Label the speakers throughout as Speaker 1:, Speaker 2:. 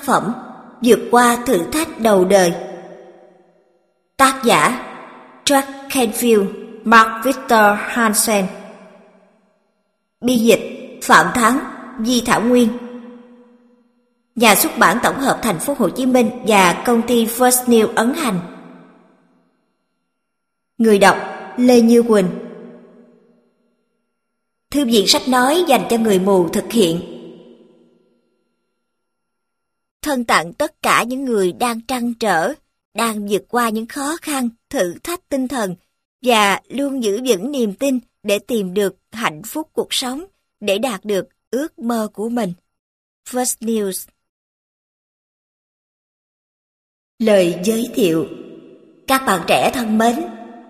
Speaker 1: Tác phẩm Vượt qua thử thách đầu đời. Tác giả Jack Canfield, Mark Victor Hansen. Biên dịch Phạm Thắng, Di Thảo Nguyên. Nhà xuất bản tổng hợp Thành phố Hồ Chí Minh và công ty First New ấn hành. Người đọc Lê Như Quỳnh. Thư viện sách nói dành cho người mù thực hiện. Thân tặng tất cả những người đang trăn trở, đang vượt qua những khó khăn, thử thách tinh thần và luôn giữ vững niềm tin để tìm được hạnh phúc cuộc sống, để đạt được ước mơ của mình. First News. Lời giới thiệu. Các bạn trẻ thân mến,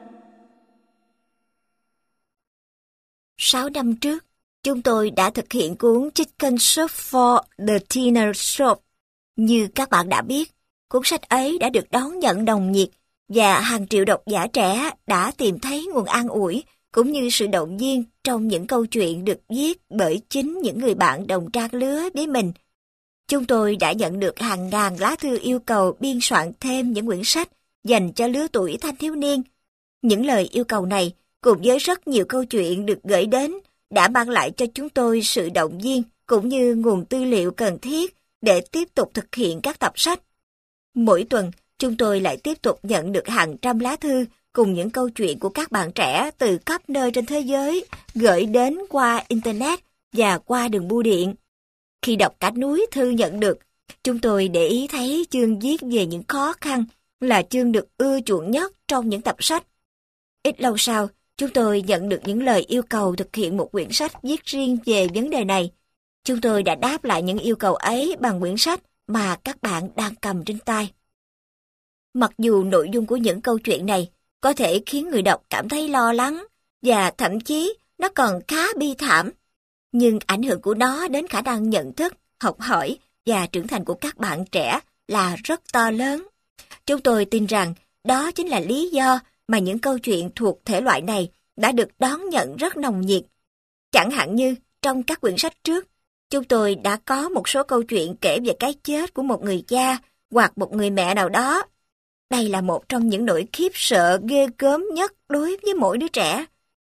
Speaker 1: 6 năm trước, chúng tôi đã thực hiện cuốn Chicken Soup for the Teenage Shop. Như các bạn đã biết, cuốn sách ấy đã được đón nhận nồng nhiệt và hàng triệu độc giả trẻ đã tìm thấy nguồn an ủi cũng như sự động viên trong những câu chuyện được viết bởi chính những người bạn đồng trang lứa với mình. Chúng tôi đã nhận được hàng ngàn lá thư yêu cầu biên soạn thêm những quyển sách dành cho lứa tuổi thanh thiếu niên. Những lời yêu cầu này cùng với rất nhiều câu chuyện được gửi đến đã mang lại cho chúng tôi sự động viên cũng như nguồn tư liệu cần thiết để tiếp tục thực hiện các tập sách. Mỗi tuần, chúng tôi lại tiếp tục nhận được hàng trăm lá thư cùng những câu chuyện của các bạn trẻ từ khắp nơi trên thế giới gửi đến qua Internet và qua đường bưu điện. Khi đọc cả núi thư nhận được, chúng tôi để ý thấy chương viết về những khó khăn là chương được ưa chuộng nhất trong những tập sách. Ít lâu sau, chúng tôi nhận được những lời yêu cầu thực hiện một quyển sách viết riêng về vấn đề này. Chúng tôi đã đáp lại những yêu cầu ấy bằng quyển sách mà các bạn đang cầm trên tay. Mặc dù nội dung của những câu chuyện này có thể khiến người đọc cảm thấy lo lắng và thậm chí nó còn khá bi thảm, nhưng ảnh hưởng của nó đến khả năng nhận thức, học hỏi và trưởng thành của các bạn trẻ là rất to lớn. Chúng tôi tin rằng đó chính là lý do mà những câu chuyện thuộc thể loại này đã được đón nhận rất nồng nhiệt. Chẳng hạn như trong các quyển sách trước, chúng tôi đã có một số câu chuyện kể về cái chết của một người cha hoặc một người mẹ nào đó. Đây là một trong những nỗi khiếp sợ ghê gớm nhất đối với mỗi đứa trẻ.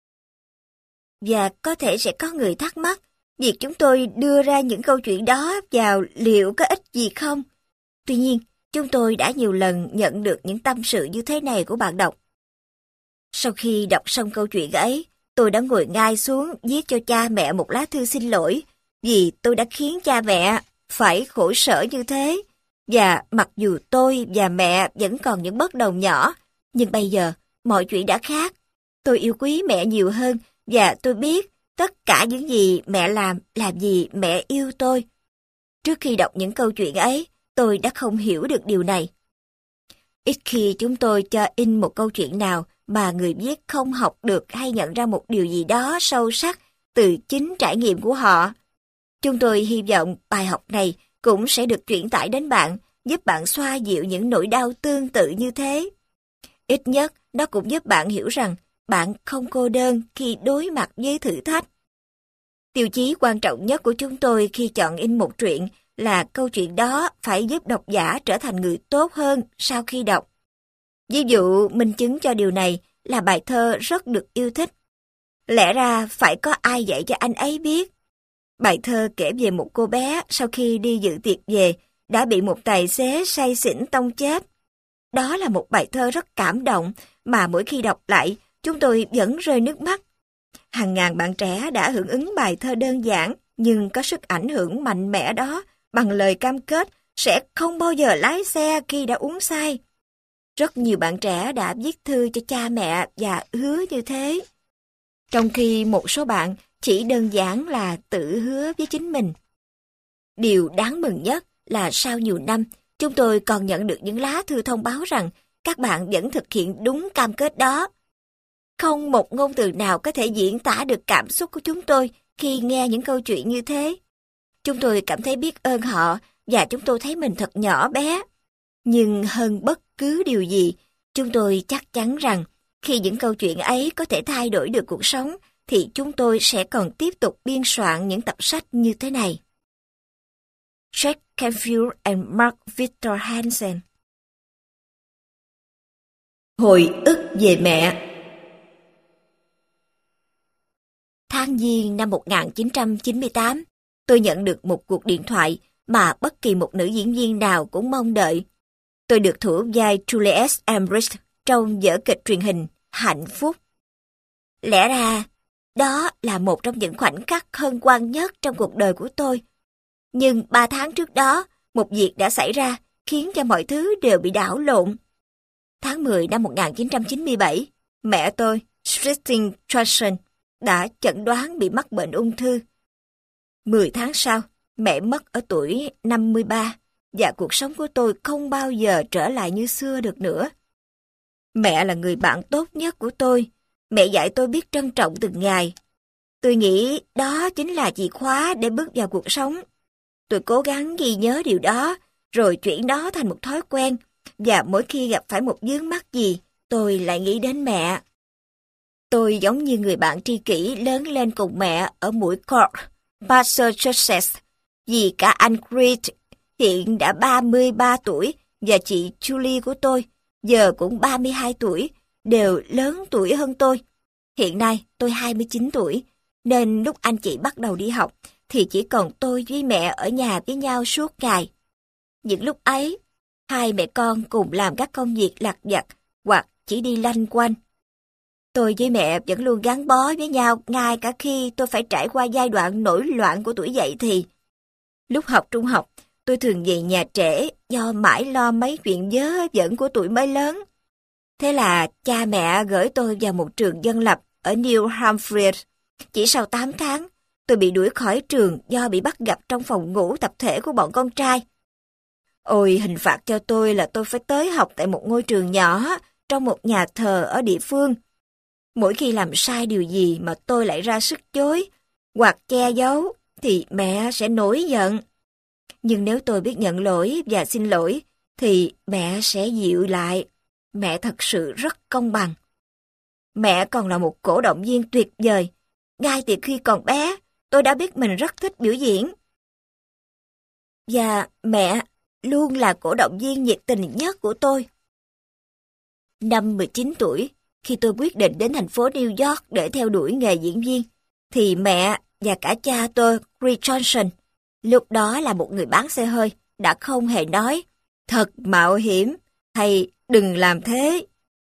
Speaker 1: Và có thể sẽ có người thắc mắc, việc chúng tôi đưa ra những câu chuyện đó vào liệu có ích gì không? Tuy nhiên, chúng tôi đã nhiều lần nhận được những tâm sự như thế này của bạn đọc. Sau khi đọc xong câu chuyện ấy, tôi đã ngồi ngay xuống viết cho cha mẹ một lá thư xin lỗi vì tôi đã khiến cha mẹ phải khổ sở như thế. Và mặc dù tôi và mẹ vẫn còn những bất đồng nhỏ, nhưng bây giờ mọi chuyện đã khác. Tôi yêu quý mẹ nhiều hơn và tôi biết tất cả những gì mẹ làm vì mẹ yêu tôi. Trước khi đọc những câu chuyện ấy, tôi đã không hiểu được điều này. Ít khi chúng tôi cho in một câu chuyện nào mà người viết không học được hay nhận ra một điều gì đó sâu sắc từ chính trải nghiệm của họ. Chúng tôi hy vọng bài học này cũng sẽ được chuyển tải đến bạn, giúp bạn xoa dịu những nỗi đau tương tự như thế. Ít nhất, nó cũng giúp bạn hiểu rằng bạn không cô đơn khi đối mặt với thử thách. Tiêu chí quan trọng nhất của chúng tôi khi chọn in một truyện là câu chuyện đó phải giúp độc giả trở thành người tốt hơn sau khi đọc. Ví dụ, minh chứng cho điều này là bài thơ rất được yêu thích. Lẽ ra phải có ai dạy cho anh ấy biết. Bài thơ kể về một cô bé sau khi đi dự tiệc về đã bị một tài xế say xỉn tông chết. Đó là một bài thơ rất cảm động mà mỗi khi đọc lại chúng tôi vẫn rơi nước mắt. Hàng ngàn bạn trẻ đã hưởng ứng bài thơ đơn giản nhưng có sức ảnh hưởng mạnh mẽ đó bằng lời cam kết sẽ không bao giờ lái xe khi đã uống say. Rất nhiều bạn trẻ đã viết thư cho cha mẹ và hứa như thế. Trong khi một số bạn chỉ đơn giản là tự hứa với chính mình. Điều đáng mừng nhất là sau nhiều năm, chúng tôi còn nhận được những lá thư thông báo rằng các bạn vẫn thực hiện đúng cam kết đó. Không một ngôn từ nào có thể diễn tả được cảm xúc của chúng tôi khi nghe những câu chuyện như thế. Chúng tôi cảm thấy biết ơn họ và chúng tôi thấy mình thật nhỏ bé. Nhưng hơn bất cứ điều gì, chúng tôi chắc chắn rằng khi những câu chuyện ấy có thể thay đổi được cuộc sống, thì chúng tôi sẽ còn tiếp tục biên soạn những tập sách như thế này. Jack Canfield and Mark Victor Hansen.
Speaker 2: Hồi ức về mẹ.
Speaker 1: Tháng Giêng năm 1998, tôi nhận được một cuộc điện thoại mà bất kỳ một nữ diễn viên nào cũng mong đợi. Tôi được thủ vai Juliet Ambridge trong vở kịch truyền hình Hạnh Phúc. Lẽ ra, đó là một trong những khoảnh khắc hân hoan nhất trong cuộc đời của tôi. Nhưng 3 tháng trước đó, một việc đã xảy ra khiến cho mọi thứ đều bị đảo lộn. Tháng 10 năm 1997, mẹ tôi, Christine Johnson, đã chẩn đoán bị mắc bệnh ung thư. 10 tháng sau, mẹ mất ở tuổi 53 và cuộc sống của tôi không bao giờ trở lại như xưa được nữa. Mẹ là người bạn tốt nhất của tôi. Mẹ dạy tôi biết trân trọng từng ngày. Tôi nghĩ đó chính là chìa khóa để bước vào cuộc sống. Tôi cố gắng ghi nhớ điều đó, rồi chuyển nó thành một thói quen. Và mỗi khi gặp phải một vướng mắc gì, tôi lại nghĩ đến mẹ. Tôi giống như người bạn tri kỷ lớn lên cùng mẹ ở mũi Cork, Massachusetts, vì cả anh Creed hiện đã 33 tuổi và chị Julie của tôi giờ cũng 32 tuổi, đều lớn tuổi hơn tôi. Hiện nay tôi 29 tuổi, nên lúc anh chị bắt đầu đi học thì chỉ còn tôi với mẹ ở nhà với nhau suốt ngày. Những lúc ấy, hai mẹ con cùng làm các công việc lặt vặt hoặc chỉ đi lanh quanh. Tôi với mẹ vẫn luôn gắn bó với nhau ngay cả khi tôi phải trải qua giai đoạn nổi loạn của tuổi dậy thì. Lúc học trung học, tôi thường về nhà trễ do mãi lo mấy chuyện vớ vẩn của tuổi mới lớn. Thế là cha mẹ gửi tôi vào một trường dân lập ở New Hampshire. Chỉ sau 8 tháng, tôi bị đuổi khỏi trường do bị bắt gặp trong phòng ngủ tập thể của bọn con trai. Ôi, hình phạt cho tôi là tôi phải tới học tại một ngôi trường nhỏ trong một nhà thờ ở địa phương. Mỗi khi làm sai điều gì mà tôi lại ra sức chối hoặc che giấu thì mẹ sẽ nổi giận. Nhưng nếu tôi biết nhận lỗi và xin lỗi thì mẹ sẽ dịu lại. Mẹ thật sự rất công bằng. Mẹ còn là một cổ động viên tuyệt vời. Ngay từ khi còn bé, tôi đã biết mình rất thích biểu diễn. Và mẹ luôn là cổ động viên nhiệt tình nhất của tôi. Năm 19 tuổi, khi tôi quyết định đến thành phố New York để theo đuổi nghề diễn viên, thì mẹ và cả cha tôi, Creed Johnson, lúc đó là một người bán xe hơi, đã không hề nói thật mạo hiểm hay đừng làm thế.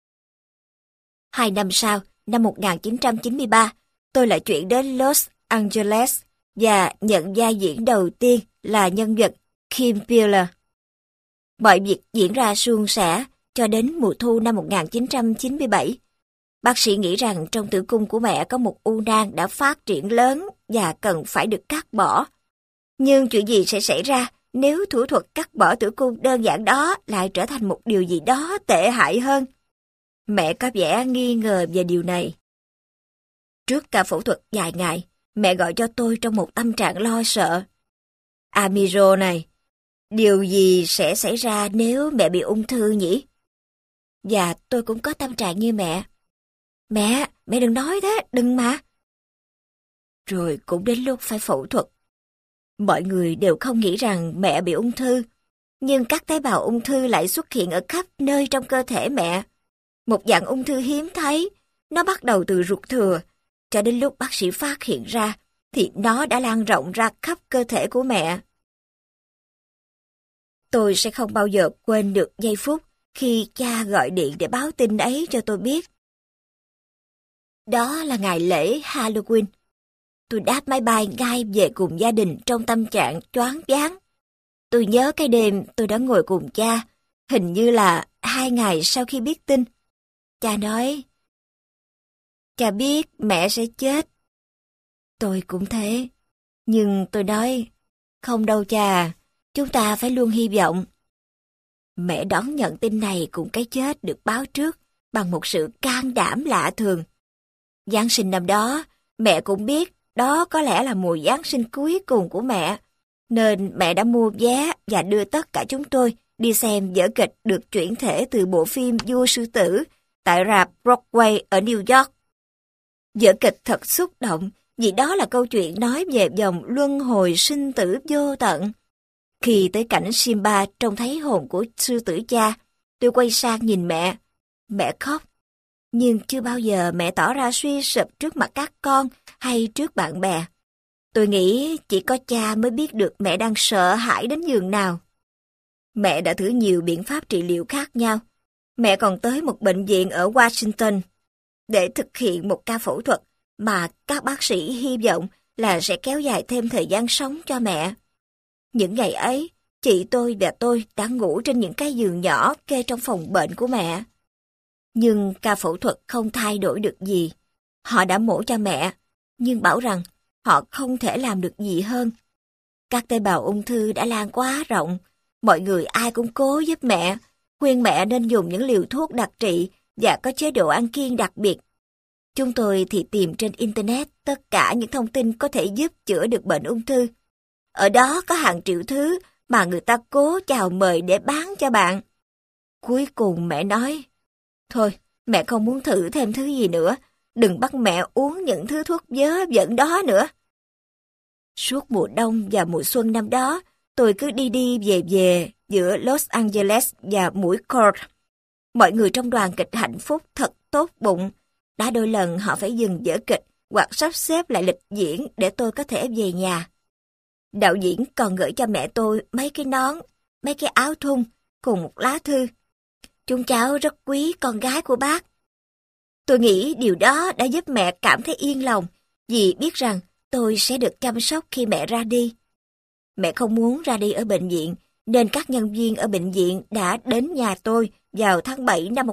Speaker 1: 2 năm sau, năm 1993, tôi lại chuyển đến Los Angeles và nhận vai diễn đầu tiên là nhân vật Kim Peeler. Mọi việc diễn ra suôn sẻ cho đến mùa thu năm 1997. Bác sĩ nghĩ rằng trong tử cung của mẹ có một u nang đã phát triển lớn và cần phải được cắt bỏ. Nhưng chuyện gì sẽ xảy ra nếu thủ thuật cắt bỏ tử cung đơn giản đó lại trở thành một điều gì đó tệ hại hơn? Mẹ có vẻ nghi ngờ về điều này. Trước ca phẫu thuật dài ngày, mẹ gọi cho tôi trong một tâm trạng lo sợ. Amiro này, điều gì sẽ xảy ra nếu mẹ bị ung thư nhỉ? Và tôi cũng có tâm trạng như mẹ. Mẹ đừng nói thế, đừng mà. Rồi cũng đến lúc phải phẫu thuật. Mọi người đều không nghĩ rằng mẹ bị ung thư, nhưng các tế bào ung thư lại xuất hiện ở khắp nơi trong cơ thể mẹ. Một dạng ung thư hiếm thấy, nó bắt đầu từ ruột thừa, cho đến lúc bác sĩ phát hiện ra, thì nó đã lan rộng ra khắp cơ thể của mẹ. Tôi sẽ không bao giờ quên được giây phút khi cha gọi điện để báo tin ấy cho tôi biết. Đó là ngày lễ Halloween. Tôi đáp máy bay ngay về cùng gia đình trong tâm trạng choáng váng. Tôi nhớ cái đêm tôi đã ngồi cùng cha, hình như là 2 ngày sau khi biết tin. Cha nói, cha biết mẹ sẽ chết. Tôi cũng thế. Nhưng tôi nói, không đâu cha, chúng ta phải luôn hy vọng. Mẹ đón nhận tin này cùng cái chết được báo trước bằng một sự can đảm lạ thường. Giáng sinh năm đó, mẹ cũng biết đó có lẽ là mùa Giáng sinh cuối cùng của mẹ, nên mẹ đã mua vé và đưa tất cả chúng tôi đi xem vở kịch được chuyển thể từ bộ phim Vua Sư Tử tại rạp Broadway ở New York. Vở kịch thật xúc động vì đó là câu chuyện nói về dòng luân hồi sinh tử vô tận. Khi tới cảnh Simba trông thấy hồn của sư tử cha, tôi quay sang nhìn mẹ. Mẹ khóc. Nhưng chưa bao giờ mẹ tỏ ra suy sụp trước mặt các con hay trước bạn bè. Tôi nghĩ chỉ có cha mới biết được mẹ đang sợ hãi đến nhường nào. Mẹ đã thử nhiều biện pháp trị liệu khác nhau. Mẹ còn tới một bệnh viện ở Washington để thực hiện một ca phẫu thuật mà các bác sĩ hy vọng là sẽ kéo dài thêm thời gian sống cho mẹ. Những ngày ấy, chị tôi và tôi đã ngủ trên những cái giường nhỏ kê trong phòng bệnh của mẹ. Nhưng ca phẫu thuật không thay đổi được gì. Họ đã mổ cho mẹ, nhưng bảo rằng họ không thể làm được gì hơn. Các tế bào ung thư đã lan quá rộng. Mọi người ai cũng cố giúp mẹ, khuyên mẹ nên dùng những liều thuốc đặc trị và có chế độ ăn kiêng đặc biệt. Chúng tôi thì tìm trên Internet tất cả những thông tin có thể giúp chữa được bệnh ung thư. Ở đó có hàng triệu thứ mà người ta cố chào mời để bán cho bạn. Cuối cùng mẹ nói, thôi, mẹ không muốn thử thêm thứ gì nữa. Đừng bắt mẹ uống những thứ thuốc vớ vẩn đó nữa. Suốt mùa đông và mùa xuân năm đó, tôi cứ đi đi về về giữa Los Angeles và mũi Court. Mọi người trong đoàn kịch hạnh phúc thật tốt bụng. Đã đôi lần họ phải dừng vở kịch hoặc sắp xếp lại lịch diễn để tôi có thể về nhà. Đạo diễn còn gửi cho mẹ tôi mấy cái nón, mấy cái áo thun cùng một lá thư. Chúng cháu rất quý con gái của bác. Tôi nghĩ điều đó đã giúp mẹ cảm thấy yên lòng vì biết rằng tôi sẽ được chăm sóc khi mẹ ra đi. Mẹ không muốn ra đi ở bệnh viện nên các nhân viên ở bệnh viện đã đến nhà tôi vào tháng 7 năm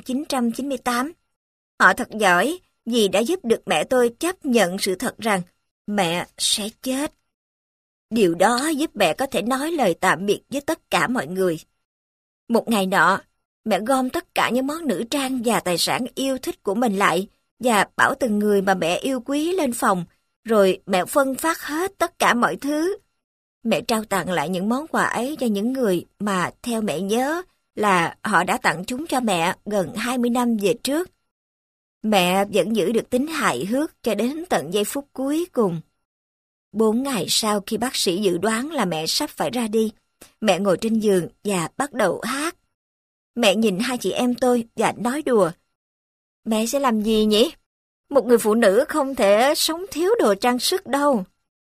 Speaker 1: 1998. Họ thật giỏi vì đã giúp được mẹ tôi chấp nhận sự thật rằng mẹ sẽ chết. Điều đó giúp mẹ có thể nói lời tạm biệt với tất cả mọi người. Một ngày nọ, mẹ gom tất cả những món nữ trang và tài sản yêu thích của mình lại và bảo từng người mà mẹ yêu quý lên phòng, rồi mẹ phân phát hết tất cả mọi thứ. Mẹ trao tặng lại những món quà ấy cho những người mà theo mẹ nhớ là họ đã tặng chúng cho mẹ gần 20 năm về trước. Mẹ vẫn giữ được tính hài hước cho đến tận giây phút cuối cùng. 4 ngày sau khi bác sĩ dự đoán là mẹ sắp phải ra đi, mẹ ngồi trên giường và bắt đầu hát. Mẹ nhìn hai chị em tôi và nói đùa. Mẹ sẽ làm gì nhỉ? Một người phụ nữ không thể sống thiếu đồ trang sức đâu.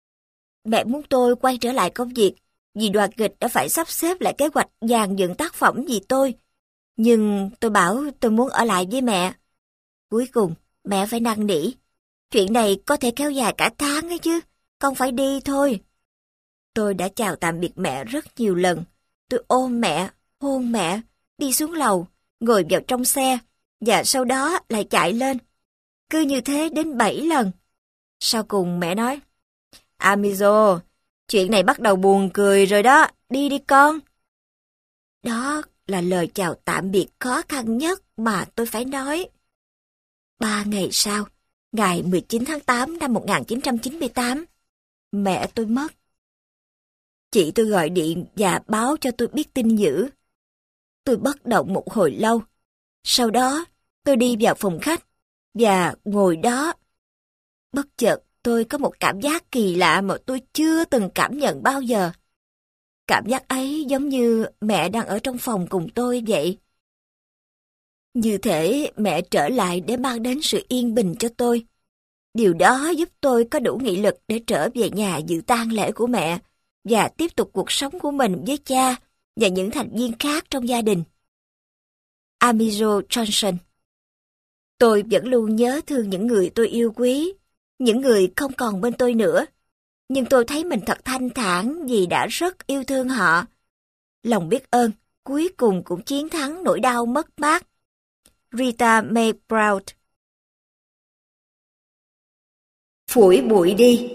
Speaker 1: Mẹ muốn tôi quay trở lại công việc, vì đoàn kịch đã phải sắp xếp lại kế hoạch dàn dựng tác phẩm vì tôi. Nhưng tôi bảo tôi muốn ở lại với mẹ. Cuối cùng, mẹ phải năn nỉ. Chuyện này có thể kéo dài cả tháng ấy chứ, con phải đi thôi. Tôi đã chào tạm biệt mẹ rất nhiều lần. Tôi ôm mẹ, hôn mẹ, đi xuống lầu, ngồi vào trong xe, và sau đó lại chạy lên. Cứ như thế đến 7 lần. Sau cùng mẹ nói, Amizo, chuyện này bắt đầu buồn cười rồi đó, đi đi con. Đó là lời chào tạm biệt khó khăn nhất mà tôi phải nói. 3 ngày sau, ngày 19 tháng 8 năm 1998, mẹ tôi mất. Chị tôi gọi điện và báo cho tôi biết tin dữ. Tôi bất động một hồi lâu. Sau đó, tôi đi vào phòng khách và ngồi đó. Bất chợt, tôi có một cảm giác kỳ lạ mà tôi chưa từng cảm nhận bao giờ. Cảm giác ấy giống như mẹ đang ở trong phòng cùng tôi vậy. Như thể mẹ trở lại để mang đến sự yên bình cho tôi. Điều đó giúp tôi có đủ nghị lực để trở về nhà dự tang lễ của mẹ và tiếp tục cuộc sống của mình với cha và những thành viên khác trong gia đình. Amizo Johnson. Tôi vẫn luôn nhớ thương những người tôi yêu quý, những người không còn bên tôi nữa. Nhưng tôi thấy mình thật thanh thản vì đã rất yêu thương họ. Lòng biết ơn cuối cùng cũng chiến thắng nỗi đau mất mát. Rita Mae Brown.
Speaker 2: Phủi bụi đi.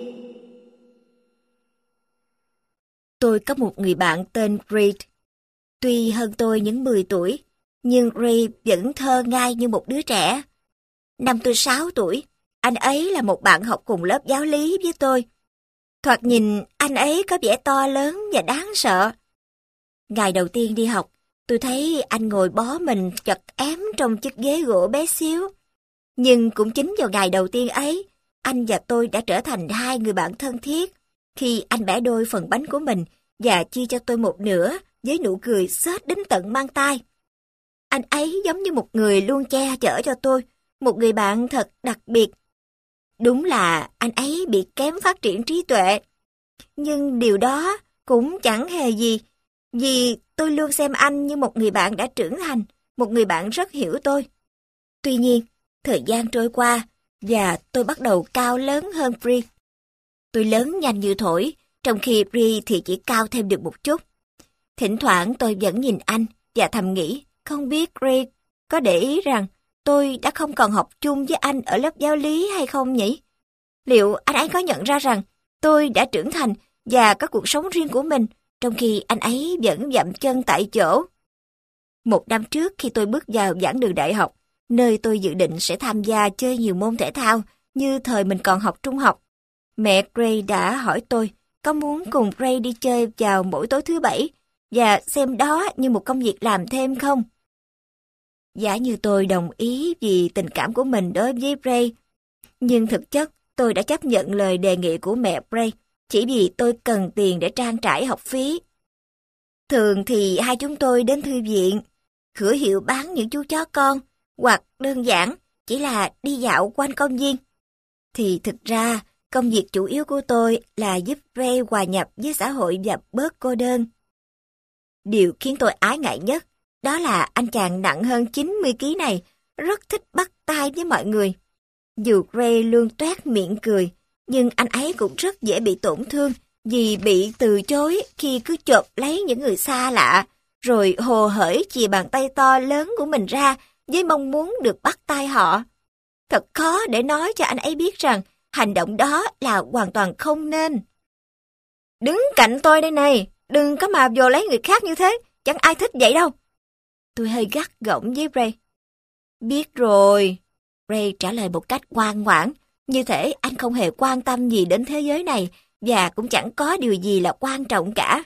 Speaker 1: Tôi có một người bạn tên Reed. Tuy hơn tôi những 10 tuổi, nhưng Reed vẫn thơ ngây như một đứa trẻ. Năm tôi 6 tuổi, anh ấy là một bạn học cùng lớp giáo lý với tôi. Thoạt nhìn, anh ấy có vẻ to lớn và đáng sợ. Ngày đầu tiên đi học, tôi thấy anh ngồi bó mình chật ém trong chiếc ghế gỗ bé xíu. Nhưng cũng chính vào ngày đầu tiên ấy, anh và tôi đã trở thành hai người bạn thân thiết khi anh bẻ đôi phần bánh của mình và chia cho tôi một nửa với nụ cười xết đến tận mang tai. Anh ấy giống như một người luôn che chở cho tôi, một người bạn thật đặc biệt. Đúng là anh ấy bị kém phát triển trí tuệ. Nhưng điều đó cũng chẳng hề gì, vì tôi luôn xem anh như một người bạn đã trưởng thành, một người bạn rất hiểu tôi. Tuy nhiên, thời gian trôi qua, và tôi bắt đầu cao lớn hơn Bree. Tôi lớn nhanh như thổi, trong khi Bree thì chỉ cao thêm được một chút. Thỉnh thoảng tôi vẫn nhìn anh và thầm nghĩ, không biết Bree có để ý rằng tôi đã không còn học chung với anh ở lớp giáo lý hay không nhỉ? Liệu anh ấy có nhận ra rằng tôi đã trưởng thành và có cuộc sống riêng của mình, trong khi anh ấy vẫn dậm chân tại chỗ? Một năm trước khi tôi bước vào giảng đường đại học, nơi tôi dự định sẽ tham gia chơi nhiều môn thể thao như thời mình còn học trung học, mẹ Gray đã hỏi tôi có muốn cùng Gray đi chơi vào mỗi tối thứ Bảy và xem đó như một công việc làm thêm không. Giả như tôi đồng ý vì tình cảm của mình đối với Gray, nhưng thực chất tôi đã chấp nhận lời đề nghị của mẹ Gray chỉ vì tôi cần tiền để trang trải học phí. Thường thì hai chúng tôi đến thư viện, cửa hiệu bán những chú chó con, hoặc đơn giản chỉ là đi dạo quanh công viên. Thì thực ra, công việc chủ yếu của tôi là giúp Ray hòa nhập với xã hội và bớt cô đơn. Điều khiến tôi ái ngại nhất, đó là anh chàng nặng hơn 90 kg này rất thích bắt tay với mọi người. Dù Ray luôn toét miệng cười, nhưng anh ấy cũng rất dễ bị tổn thương vì bị từ chối khi cứ chộp lấy những người xa lạ, rồi hồ hởi chìa bàn tay to lớn của mình ra với mong muốn được bắt tay họ. Thật khó để nói cho anh ấy biết rằng hành động đó là hoàn toàn không nên. Đứng cạnh tôi đây này, đừng có mà vồ lấy người khác như thế, chẳng ai thích vậy đâu. Tôi hơi gắt gỏng với Ray. Biết rồi. Ray trả lời một cách ngoan ngoãn, như thể anh không hề quan tâm gì đến thế giới này và cũng chẳng có điều gì là quan trọng cả.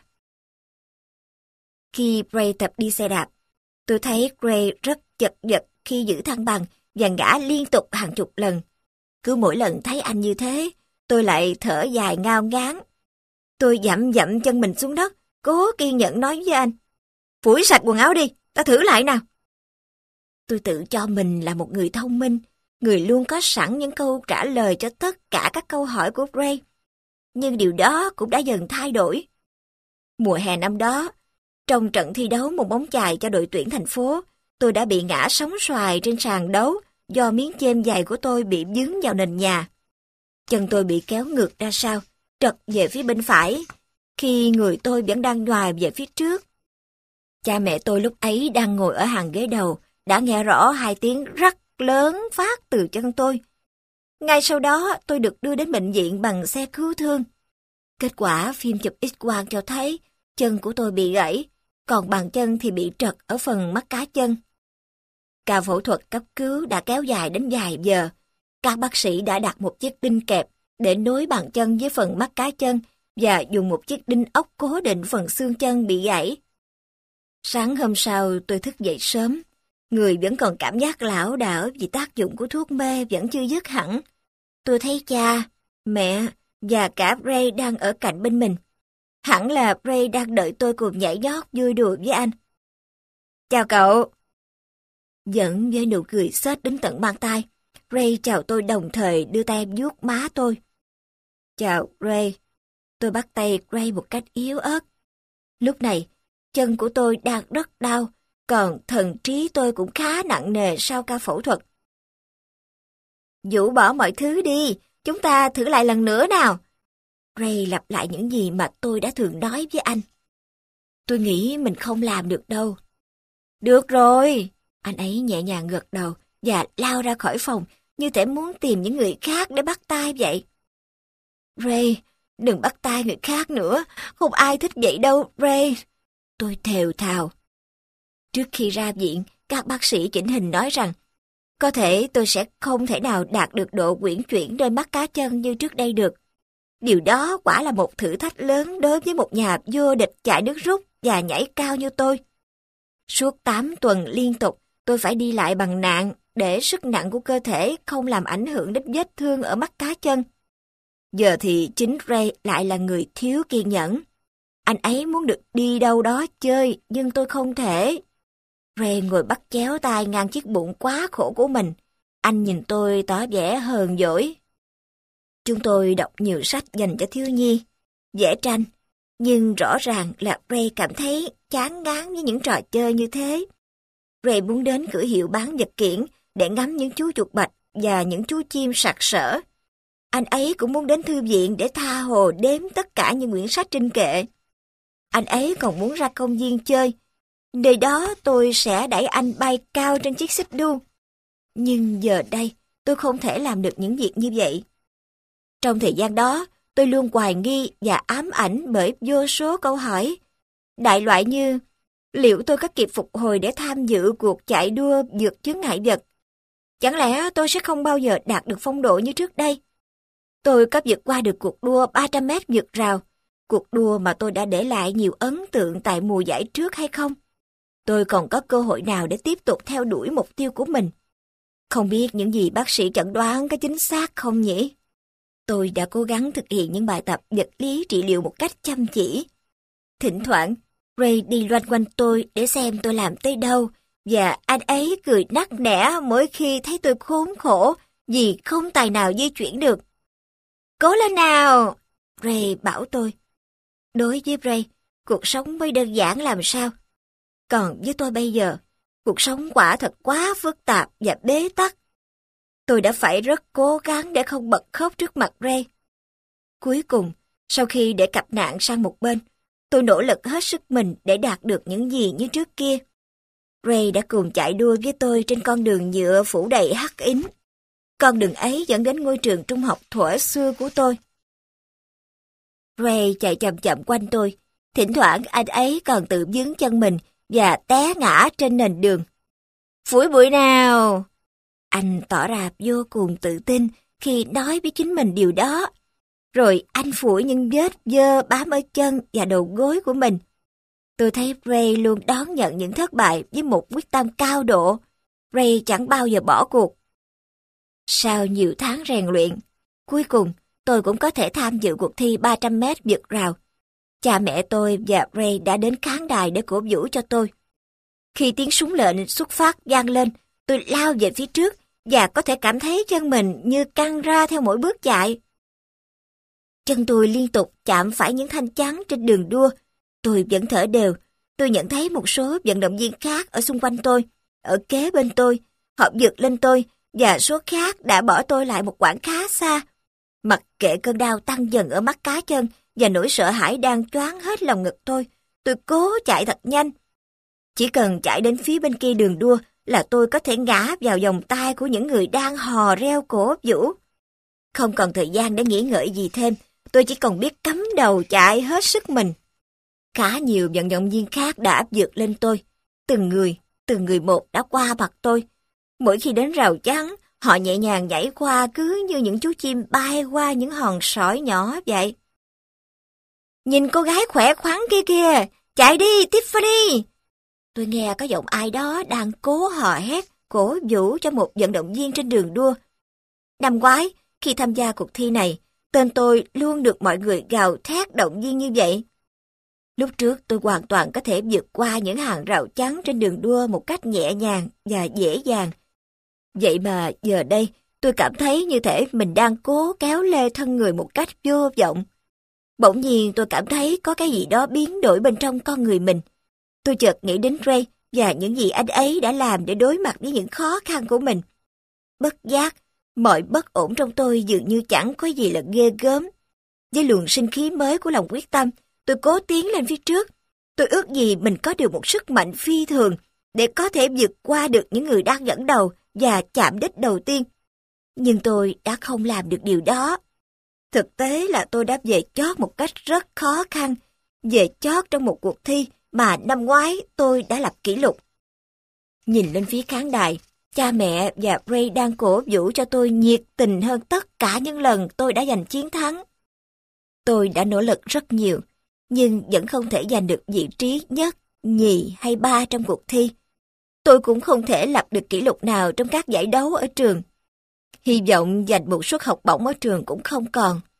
Speaker 1: Khi Ray tập đi xe đạp, tôi thấy Ray rất chật vật khi giữ thăng bằng và ngã liên tục hàng chục lần. Cứ mỗi lần thấy anh như thế, tôi lại thở dài ngao ngán. Tôi dậm dậm chân mình xuống đất, cố kiên nhẫn nói với anh. Phủi sạch quần áo đi, ta thử lại nào. Tôi tự cho mình là một người thông minh, người luôn có sẵn những câu trả lời cho tất cả các câu hỏi của Ray. Nhưng điều đó cũng đã dần thay đổi. Mùa hè năm đó, trong trận thi đấu một bóng chày cho đội tuyển thành phố, tôi đã bị ngã sóng xoài trên sàn đấu do miếng chêm giày của tôi bị vướng vào nền nhà. Chân tôi bị kéo ngược ra sau, trật về phía bên phải, khi người tôi vẫn đang nhoài về phía trước. Cha mẹ tôi lúc ấy đang ngồi ở hàng ghế đầu, đã nghe rõ hai tiếng rắc lớn phát từ chân tôi. Ngay sau đó tôi được đưa đến bệnh viện bằng xe cứu thương. Kết quả phim chụp X-quang cho thấy chân của tôi bị gãy, còn bàn chân thì bị trật ở phần mắt cá chân. Ca phẫu thuật cấp cứu đã kéo dài đến vài giờ. Các bác sĩ đã đặt một chiếc đinh kẹp để nối bàn chân với phần mắt cá chân và dùng một chiếc đinh ốc cố định phần xương chân bị gãy. Sáng hôm sau tôi thức dậy sớm. Người vẫn còn cảm giác lảo đảo vì tác dụng của thuốc mê vẫn chưa dứt hẳn. Tôi thấy cha, mẹ và cả Ray đang ở cạnh bên mình. Hẳn là Ray đang đợi tôi cùng nhảy nhót vui đùa với anh. Chào cậu. Vẫn với nụ cười xết đến tận mang tai, Ray chào tôi đồng thời đưa tay vuốt má tôi. Chào Ray. Tôi bắt tay Ray một cách yếu ớt. Lúc này, chân của tôi đang rất đau, còn thần trí tôi cũng khá nặng nề sau ca phẫu thuật. Vũ bỏ mọi thứ đi, chúng ta thử lại lần nữa nào. Ray lặp lại những gì mà tôi đã thường nói với anh. Tôi nghĩ mình không làm được đâu. Được rồi. Anh ấy nhẹ nhàng gật đầu và lao ra khỏi phòng như thể muốn tìm những người khác để bắt tay vậy. Ray, đừng bắt tay người khác nữa, không ai thích vậy đâu, Ray. Tôi thều thào. Trước khi ra viện, các bác sĩ chỉnh hình nói rằng có thể tôi sẽ không thể nào đạt được độ uyển chuyển đôi mắt cá chân như trước đây được. Điều đó quả là một thử thách lớn đối với một nhà vô địch chạy nước rút và nhảy cao như tôi. Suốt 8 tuần liên tục, tôi phải đi lại bằng nạng để sức nặng của cơ thể không làm ảnh hưởng đến vết thương ở mắt cá chân. Giờ thì chính Ray lại là người thiếu kiên nhẫn. Anh ấy muốn được đi đâu đó chơi, nhưng tôi không thể. Ray ngồi bắt chéo tay ngang chiếc bụng quá khổ của mình. Anh nhìn tôi tỏ vẻ hờn dỗi. Chúng tôi đọc nhiều sách dành cho thiếu nhi, vẽ tranh, nhưng rõ ràng là Ray cảm thấy chán ngán với những trò chơi như thế. Ray muốn đến cửa hiệu bán vật kiển để ngắm những chú chuột bạch và những chú chim sặc sỡ. Anh ấy cũng muốn đến thư viện để tha hồ đếm tất cả những quyển sách trên kệ. Anh ấy còn muốn ra công viên chơi. Nơi đó tôi sẽ đẩy anh bay cao trên chiếc xích đu. Nhưng giờ đây, tôi không thể làm được những việc như vậy. Trong thời gian đó, tôi luôn hoài nghi và ám ảnh bởi vô số câu hỏi. Đại loại như, liệu tôi có kịp phục hồi để tham dự cuộc chạy đua vượt chướng ngại vật? Chẳng lẽ tôi sẽ không bao giờ đạt được phong độ như trước đây? Tôi có vượt qua được cuộc đua 300 mét vượt rào, cuộc đua mà tôi đã để lại nhiều ấn tượng tại mùa giải trước hay không? Tôi còn có cơ hội nào để tiếp tục theo đuổi mục tiêu của mình? Không biết những gì bác sĩ chẩn đoán có chính xác không nhỉ? Tôi đã cố gắng thực hiện những bài tập vật lý trị liệu một cách chăm chỉ. Thỉnh thoảng, Ray đi loanh quanh tôi để xem tôi làm tới đâu, và anh ấy cười nắc nẻ mỗi khi thấy tôi khốn khổ vì không tài nào di chuyển được. Cố lên nào! Ray bảo tôi. Đối với Ray, cuộc sống mới đơn giản làm sao? Còn với tôi bây giờ, cuộc sống quả thật quá phức tạp và bế tắc. Tôi đã phải rất cố gắng để không bật khóc trước mặt Ray. Cuối cùng, sau khi để cặp nạn sang một bên, tôi nỗ lực hết sức mình để đạt được những gì như trước kia. Ray đã cùng chạy đua với tôi trên con đường nhựa phủ đầy hắc ính. Con đường ấy dẫn đến ngôi trường trung học thuở xưa của tôi. Ray chạy chậm chậm quanh tôi. Thỉnh thoảng anh ấy còn tự vướng chân mình và té ngã trên nền đường. Phủi bụi nào! Anh tỏ ra vô cùng tự tin khi nói với chính mình điều đó. Rồi anh phủi những vết dơ bám ở chân và đầu gối của mình. Tôi thấy Ray luôn đón nhận những thất bại với một quyết tâm cao độ. Ray chẳng bao giờ bỏ cuộc. Sau nhiều tháng rèn luyện, cuối cùng tôi cũng có thể tham dự cuộc thi 300 mét vượt rào. Cha mẹ tôi và Ray đã đến khán đài để cổ vũ cho tôi. Khi tiếng súng lệnh xuất phát vang lên, tôi lao về phía trước và có thể cảm thấy chân mình như căng ra theo mỗi bước chạy. Chân tôi liên tục chạm phải những thanh chắn trên đường đua. Tôi vẫn thở đều. Tôi nhận thấy một số vận động viên khác ở xung quanh tôi, ở kế bên tôi. Họ vượt lên tôi và số khác đã bỏ tôi lại một quãng khá xa. Mặc kệ cơn đau tăng dần ở mắt cá chân và nỗi sợ hãi đang choáng hết lòng ngực tôi cố chạy thật nhanh. Chỉ cần chạy đến phía bên kia đường đua là tôi có thể ngã vào vòng tay của những người đang hò reo cổ vũ. Không còn thời gian để nghĩ ngợi gì thêm, tôi chỉ còn biết cắm đầu chạy hết sức mình. Khá nhiều vận động viên khác đã vượt lên tôi. Từng người một đã qua mặt tôi. Mỗi khi đến rào chắn, họ nhẹ nhàng nhảy qua cứ như những chú chim bay qua những hòn sỏi nhỏ vậy. Nhìn cô gái khỏe khoắn kia kìa, chạy đi Tiffany! Tôi nghe có giọng ai đó đang cố hò hét, cổ vũ cho một vận động viên trên đường đua. Năm ngoái, khi tham gia cuộc thi này, tên tôi luôn được mọi người gào thét động viên như vậy. Lúc trước tôi hoàn toàn có thể vượt qua những hàng rào chắn trên đường đua một cách nhẹ nhàng và dễ dàng. Vậy mà giờ đây, tôi cảm thấy như thể mình đang cố kéo lê thân người một cách vô vọng. Bỗng nhiên tôi cảm thấy có cái gì đó biến đổi bên trong con người mình. Tôi chợt nghĩ đến Ray và những gì anh ấy đã làm để đối mặt với những khó khăn của mình. Bất giác, mọi bất ổn trong tôi dường như chẳng có gì là ghê gớm. Với luồng sinh khí mới của lòng quyết tâm, tôi cố tiến lên phía trước. Tôi ước gì mình có được một sức mạnh phi thường để có thể vượt qua được những người đang dẫn đầu và chạm đích đầu tiên. Nhưng tôi đã không làm được điều đó. Thực tế là tôi đã về chót một cách rất khó khăn, về chót trong một cuộc thi mà năm ngoái tôi đã lập kỷ lục. Nhìn lên phía khán đài, cha mẹ và Ray đang cổ vũ cho tôi nhiệt tình hơn tất cả những lần tôi đã giành chiến thắng. Tôi đã nỗ lực rất nhiều, nhưng vẫn không thể giành được vị trí nhất, nhì hay ba trong cuộc thi. Tôi cũng không thể lập được kỷ lục nào trong các giải đấu ở trường. Hy vọng giành một suất học bổng ở trường cũng không còn.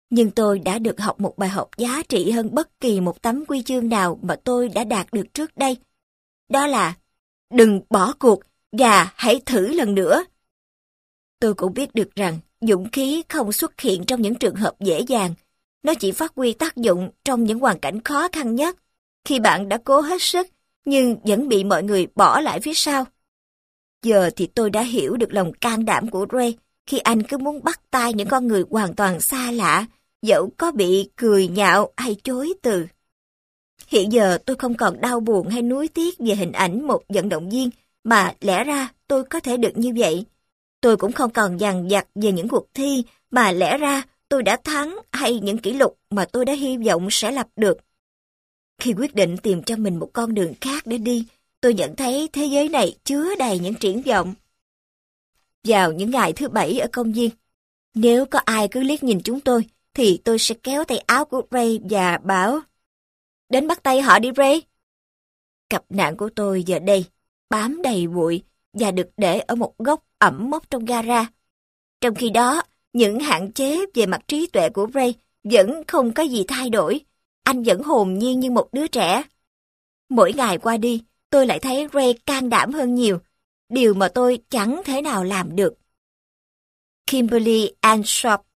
Speaker 1: Nhưng tôi đã được học một bài học giá trị hơn bất kỳ một tấm huy chương nào mà tôi đã đạt được trước đây. Đó là, đừng bỏ cuộc và hãy thử lần nữa. Tôi cũng biết được rằng dũng khí không xuất hiện trong những trường hợp dễ dàng. Nó chỉ phát huy tác dụng trong những hoàn cảnh khó khăn nhất, khi bạn đã cố hết sức nhưng vẫn bị mọi người bỏ lại phía sau. Giờ thì tôi đã hiểu được lòng can đảm của Ray khi anh cứ muốn bắt tay những con người hoàn toàn xa lạ, dẫu có bị cười nhạo hay chối từ. Hiện giờ tôi không còn đau buồn hay nuối tiếc về hình ảnh một vận động viên mà lẽ ra tôi có thể được như vậy. Tôi cũng không còn dằn vặt về những cuộc thi mà lẽ ra tôi đã thắng hay những kỷ lục mà tôi đã hy vọng sẽ lập được. Khi quyết định tìm cho mình một con đường khác để đi, tôi nhận thấy thế giới này chứa đầy những triển vọng. Vào những ngày thứ Bảy ở công viên, nếu có ai cứ liếc nhìn chúng tôi, thì tôi sẽ kéo tay áo của Ray và bảo, đến bắt tay họ đi Ray. Cặp nạn của tôi giờ đây bám đầy bụi và được để ở một góc ẩm mốc trong gara. Trong khi đó, những hạn chế về mặt trí tuệ của Ray vẫn không có gì thay đổi. Anh vẫn hồn nhiên như một đứa trẻ. Mỗi ngày qua đi, tôi lại thấy Ray can đảm hơn nhiều, điều mà tôi chẳng thể nào làm được. Kimberly Anshaw